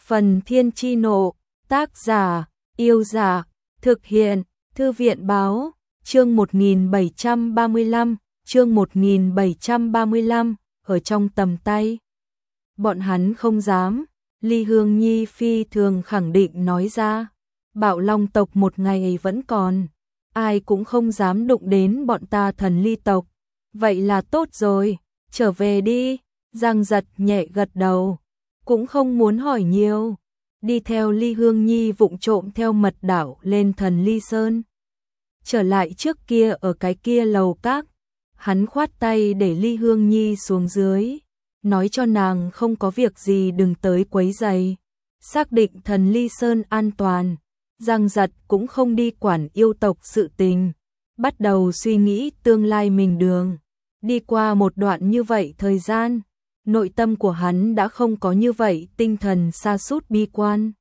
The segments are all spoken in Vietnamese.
Phần Thiên Chi Nộ, tác giả, Yêu Giả, thực hiện, Thư viện Báo, chương 1735, ở trong tầm tay. Bọn hắn không dám, Ly Hương Nhi phi thường khẳng định nói ra, Bạo Long tộc một ngày vẫn còn, ai cũng không dám đụng đến bọn ta Thần Ly tộc. Vậy là tốt rồi, trở về đi. Giang Giật nhẹ gật đầu, cũng không muốn hỏi nhiều, đi theo Ly Hương Nhi vụng trộm theo mật đảo lên Thần Ly Sơn. Trở lại trước kia ở cái kia lầu các, hắn khoát tay để Ly Hương Nhi xuống dưới, nói cho nàng không có việc gì đừng tới quấy rầy. Xác định Thần Ly Sơn an toàn, Giang Giật cũng không đi quản yêu tộc sự tình, bắt đầu suy nghĩ tương lai mình đường. Đi qua một đoạn như vậy thời gian, nội tâm của hắn đã không có như vậy tinh thần sa sút bi quan.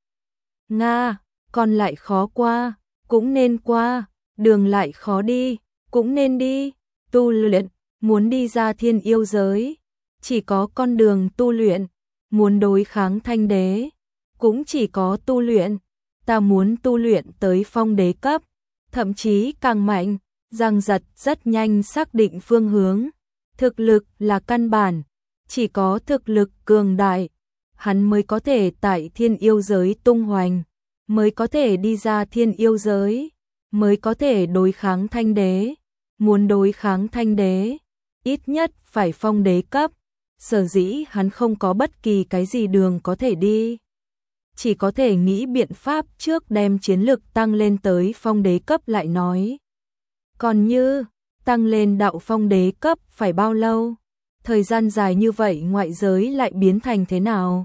Nga, còn lại khó qua, cũng nên qua, đường lại khó đi, cũng nên đi, tu luyện, muốn đi ra thiên yêu giới, chỉ có con đường tu luyện, muốn đối kháng thanh đế, cũng chỉ có tu luyện, ta muốn tu luyện tới phong đế cấp, thậm chí càng mạnh. Giang Giật rất nhanh xác định phương hướng, thực lực là căn bản, chỉ có thực lực cường đại, hắn mới có thể tại thiên yêu giới tung hoành, mới có thể đi ra thiên yêu giới, mới có thể đối kháng thanh đế. Muốn đối kháng thanh đế, ít nhất phải phong đế cấp, sở dĩ hắn không có bất kỳ cái gì đường có thể đi. Chỉ có thể nghĩ biện pháp trước đem chiến lực tăng lên tới phong đế cấp lại nói. Còn như, tăng lên đạo phong đế cấp phải bao lâu? Thời gian dài như vậy ngoại giới lại biến thành thế nào?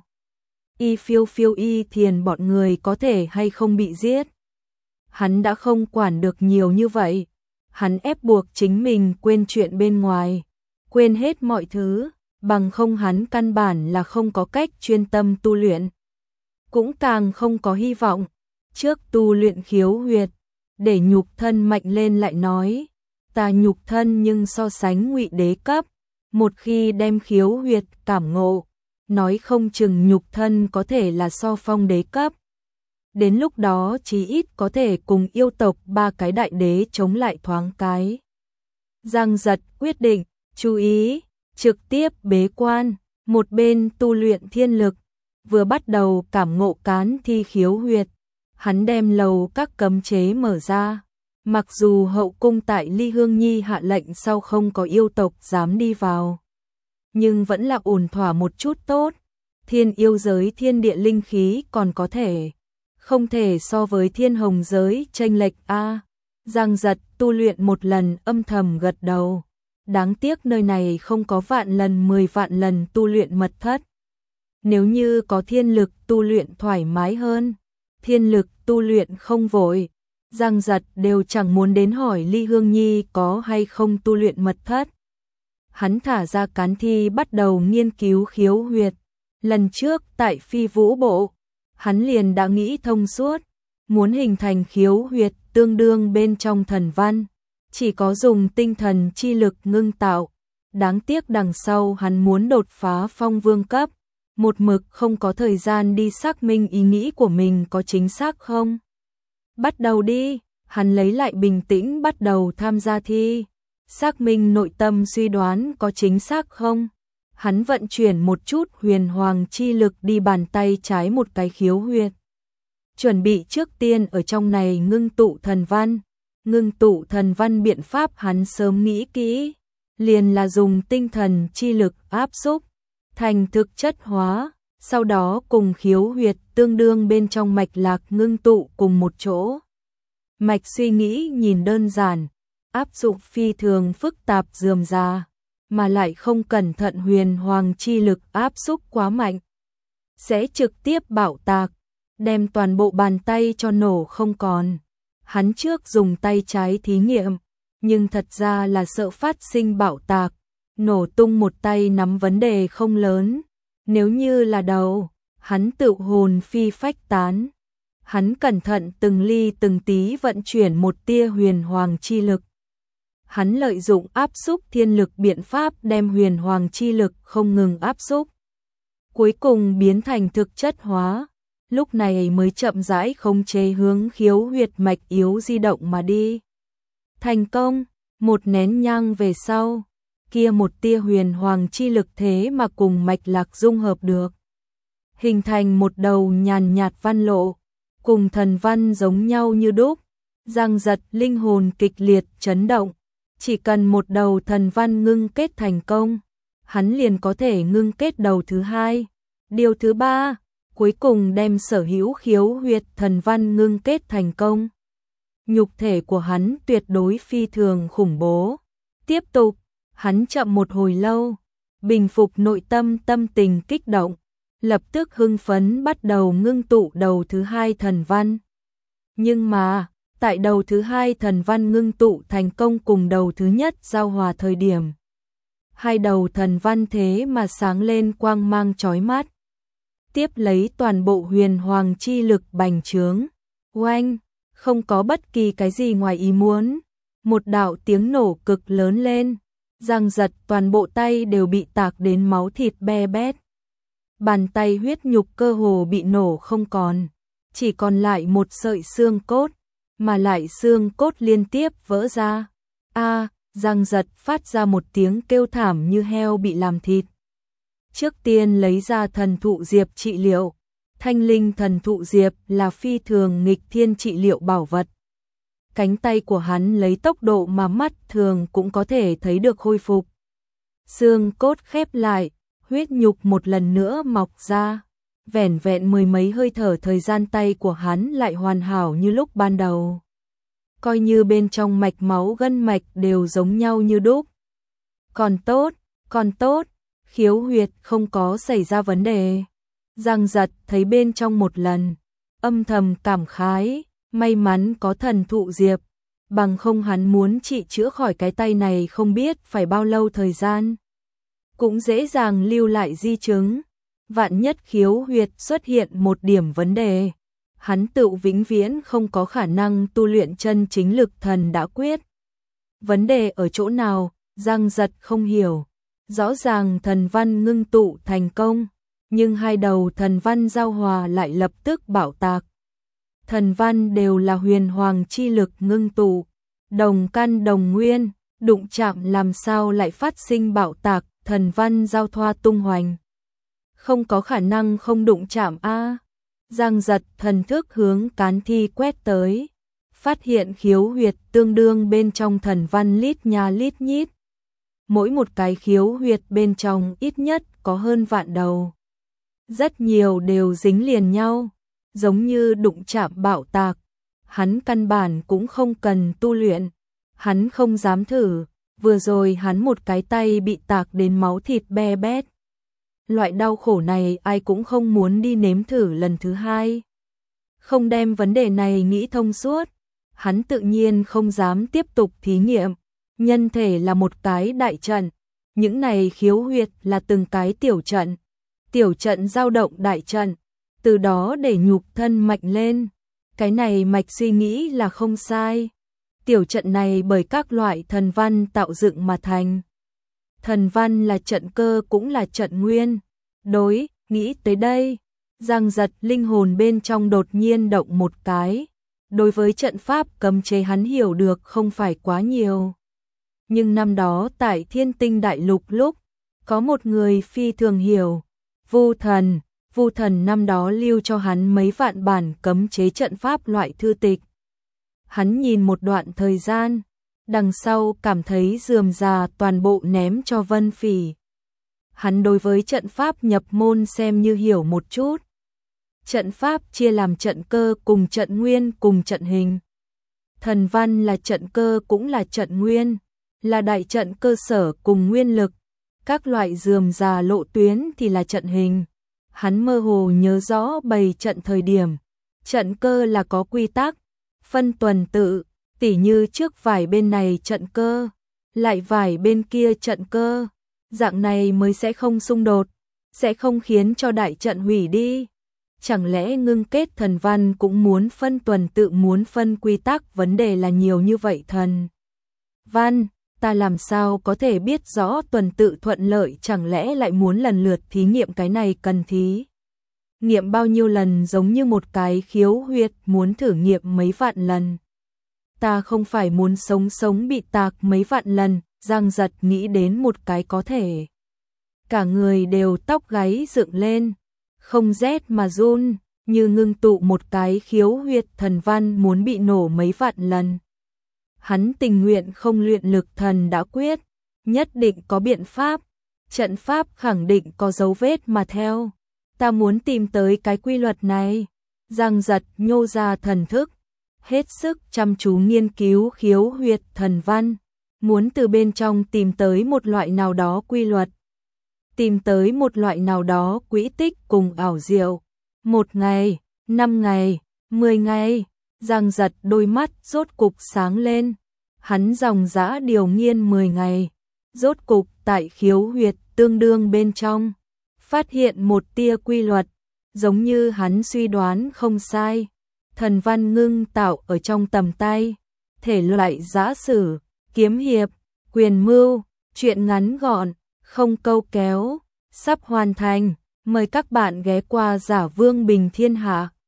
Y Phiêu Phiêu Y Thiền bọn người có thể hay không bị giết? Hắn đã không quản được nhiều như vậy. Hắn ép buộc chính mình quên chuyện bên ngoài, quên hết mọi thứ, bằng không hắn căn bản là không có cách chuyên tâm tu luyện. Cũng càng không có hy vọng, trước tu luyện khiếu huyệt, để nhục thân mạnh lên lại nói. Ta nhục thân nhưng so sánh ngụy đế cấp, một khi đem khiếu huyệt cảm ngộ, nói không chừng nhục thân có thể là so phong đế cấp. Đến lúc đó chí ít có thể cùng yêu tộc ba cái đại đế chống lại thoáng cái. Giang Giật quyết định, chú ý, trực tiếp bế quan, một bên tu luyện thiên lực, vừa bắt đầu cảm ngộ cán thi khiếu huyệt. Hắn đem lầu các cấm chế mở ra, mặc dù hậu cung tại Ly Hương Nhi hạ lệnh sau không có yêu tộc dám đi vào, nhưng vẫn là ổn thỏa một chút tốt. Thiên yêu giới thiên địa linh khí còn có thể, không thể so với thiên hồng giới chênh lệch a. Giang Giật tu luyện một lần âm thầm gật đầu, đáng tiếc nơi này không có vạn lần 10 vạn lần tu luyện mật thất. Nếu như có thiên lực tu luyện thoải mái hơn, thiên lực tu luyện không vội, Giang Giật đều chẳng muốn đến hỏi Ly Hương Nhi có hay không tu luyện mật thất. Hắn thả ra cán thi bắt đầu nghiên cứu khiếu huyệt. Lần trước tại Phi Vũ Bộ, hắn liền đã nghĩ thông suốt, muốn hình thành khiếu huyệt tương đương bên trong thần văn, chỉ có dùng tinh thần chi lực ngưng tạo. Đáng tiếc đằng sau hắn muốn đột phá phong vương cấp, một mực không có thời gian đi xác minh ý nghĩ của mình có chính xác không. Bắt đầu đi, hắn lấy lại bình tĩnh bắt đầu tham gia thi, xác minh nội tâm suy đoán có chính xác không. Hắn vận chuyển một chút huyền hoàng chi lực đi bàn tay trái một cái khiếu huyệt. Chuẩn bị trước tiên ở trong này ngưng tụ thần văn. Ngưng tụ thần văn biện pháp hắn sớm nghĩ kỹ, liền là dùng tinh thần chi lực áp xúc thành thực chất hóa, sau đó cùng khiếu huyệt tương đương bên trong mạch lạc ngưng tụ cùng một chỗ. Mạch suy nghĩ nhìn đơn giản, áp dụng phi thường phức tạp rườm rà, mà lại không cẩn thận huyền hoàng chi lực áp xúc quá mạnh, sẽ trực tiếp bạo tạc, đem toàn bộ bàn tay cho nổ không còn. Hắn trước dùng tay trái thí nghiệm, nhưng thật ra là sợ phát sinh bạo tạc, nổ tung một tay nắm vấn đề không lớn. Nếu như là đầu, hắn tự hồn phi phách tán. Hắn cẩn thận từng ly từng tí vận chuyển một tia huyền hoàng chi lực. Hắn lợi dụng áp xúc thiên lực biện pháp đem huyền hoàng chi lực không ngừng áp xúc, cuối cùng biến thành thực chất hóa. lúc này mới chậm rãi khống chế hướng khiếu huyệt mạch yếu di động mà đi. Thành công, một nén nhang về sau, kia một tia huyền hoàng chi lực thế mà cùng mạch lạc dung hợp được. Hình thành một đầu nhàn nhạt văn lộ, cùng thần văn giống nhau như đúc, giằng giật linh hồn kịch liệt chấn động. Chỉ cần một đầu thần văn ngưng kết thành công, hắn liền có thể ngưng kết đầu thứ hai, điều thứ ba, cuối cùng đem sở hữu khiếu huyệt thần văn ngưng kết thành công. Nhục thể của hắn tuyệt đối phi thường khủng bố. Tiếp tục, hắn chậm một hồi lâu, bình phục nội tâm tâm tình kích động, lập tức hưng phấn bắt đầu ngưng tụ đầu thứ hai thần văn. Nhưng mà, tại đầu thứ hai thần văn ngưng tụ thành công cùng đầu thứ nhất giao hòa thời điểm, hai đầu thần văn thế mà sáng lên quang mang chói mắt. Tiếp lấy toàn bộ huyền hoàng chi lực bành trướng, oanh, không có bất kỳ cái gì ngoài ý muốn. Một đạo tiếng nổ cực lớn lên, giằng giật toàn bộ tay đều bị tạc đến máu thịt be bét. Bàn tay huyết nhục cơ hồ bị nổ không còn, chỉ còn lại một sợi xương cốt, mà lại xương cốt liên tiếp vỡ ra. Giằng giật phát ra một tiếng kêu thảm như heo bị làm thịt. Trước tiên lấy ra thần thụ diệp trị liệu. Thanh linh thần thụ diệp là phi thường nghịch thiên trị liệu bảo vật. Cánh tay của hắn lấy tốc độ mà mắt thường cũng có thể thấy được khôi phục. Xương cốt khép lại, huyết nhục một lần nữa mọc ra. Vẻn vẹn mười mấy hơi thở thời gian tay của hắn lại hoàn hảo như lúc ban đầu. Coi như bên trong mạch máu gân mạch đều giống nhau như đúc. Còn tốt, khiếu huyệt không có xảy ra vấn đề. Giằng giật thấy bên trong một lần, âm thầm cảm khái, may mắn có thần thụ diệp, bằng không hắn muốn trị chữa khỏi cái tay này không biết phải bao lâu thời gian. Cũng dễ dàng lưu lại di chứng, vạn nhất khiếu huyệt xuất hiện một điểm vấn đề, hắn tự vĩnh viễn không có khả năng tu luyện chân chính lực thần đã quyết. Vấn đề ở chỗ nào, giằng giật không hiểu. Rõ ràng thần văn ngưng tụ thành công, nhưng hai đầu thần văn giao hòa lại lập tức bạo tạc. Thần văn đều là huyền hoàng chi lực ngưng tụ, đồng căn đồng nguyên, đụng chạm làm sao lại phát sinh bạo tạc, thần văn giao thoa tung hoành. Không có khả năng không đụng chạm a. Giằng giật thần thức hướng cán thi quét tới, phát hiện khiếu huyệt tương đương bên trong thần văn lít nha lít nhít. Mỗi một cái khiếu huyệt bên trong ít nhất có hơn vạn đầu. Rất nhiều đều dính liền nhau, giống như đụng chạm bạo tạc. Hắn căn bản cũng không cần tu luyện, hắn không dám thử, vừa rồi hắn một cái tay bị tạc đến máu thịt be bét. Loại đau khổ này ai cũng không muốn đi nếm thử lần thứ hai. Không đem vấn đề này nghĩ thông suốt, hắn tự nhiên không dám tiếp tục thí nghiệm. Nhân thể là một cái đại trận, những này khiếu huyệt là từng cái tiểu trận dao động đại trận, từ đó để nhục thân mạnh lên. Cái này mạch suy nghĩ là không sai. Tiểu trận này bởi các loại thần văn tạo dựng mà thành. Thần văn là trận cơ cũng là trận nguyên. Nghĩ tới đây, giằng giật linh hồn bên trong đột nhiên động một cái. Đối với trận pháp cấm chế hắn hiểu được không phải quá nhiều. Nhưng năm đó tại Thiên Tinh Đại Lục lúc, có một người phi thường hiểu, Vu Thần năm đó lưu cho hắn mấy vạn bản cấm chế trận pháp loại thư tịch. Hắn nhìn một đoạn thời gian, đằng sau cảm thấy rườm rà toàn bộ ném cho Vân Phỉ. Hắn đối với trận pháp nhập môn xem như hiểu một chút. Trận pháp chia làm trận cơ cùng trận nguyên cùng trận hình. Thần văn là trận cơ cũng là trận nguyên, là đại trận cơ sở cùng nguyên lực. Các loại rườm rà lộ tuyến thì là trận hình. Hắn mơ hồ nhớ rõ bày trận thời điểm. Trận cơ là có quy tắc, phân tuần tự, tỉ như trước vải bên này trận cơ, lại vải bên kia trận cơ. Dạng này mới sẽ không xung đột, sẽ không khiến cho đại trận hủy đi. Chẳng lẽ ngưng kết thần văn cũng muốn phân tuần tự muốn phân quy tắc, vấn đề là nhiều như vậy thần văn, ta làm sao có thể biết rõ tuần tự thuận lợi, chẳng lẽ lại muốn lần lượt thí nghiệm cái này cần thí nghiệm bao nhiêu lần giống như một cái khiếu huyệt muốn thử nghiệm mấy vạn lần. Ta không phải muốn sống bị tạc mấy vạn lần, Giang Giật nghĩ đến một cái có thể. Cả người đều tóc gáy dựng lên, không rét mà run, như ngưng tụ một cái khiếu huyệt thần văn muốn bị nổ mấy vạn lần. Hắn tình nguyện không luyện lực thần đã quyết, nhất định có biện pháp, trận pháp khẳng định có dấu vết mà theo. Ta muốn tìm tới cái quy luật này. Giang Giật nhô ra thần thức, hết sức chăm chú nghiên cứu khiếu huyệt thần văn, muốn từ bên trong tìm tới một loại nào đó quy luật, tìm tới một loại nào đó quỹ tích cùng ảo diệu. 1 ngày, 5 ngày, 10 ngày, Giang Giật đôi mắt rốt cục sáng lên. Hắn dòng dã điều nghiên 10 ngày, rốt cục tại khiếu huyệt tương đương bên trong, phát hiện một tia quy luật, giống như hắn suy đoán không sai. Thần văn ngưng tạo ở trong tầm tay, thể loại giã sử, kiếm hiệp, quyền mưu, truyện ngắn gọn, không câu kéo, sắp hoàn thành. Mời các bạn ghé qua Giả Vương Bình Thiên Hạ.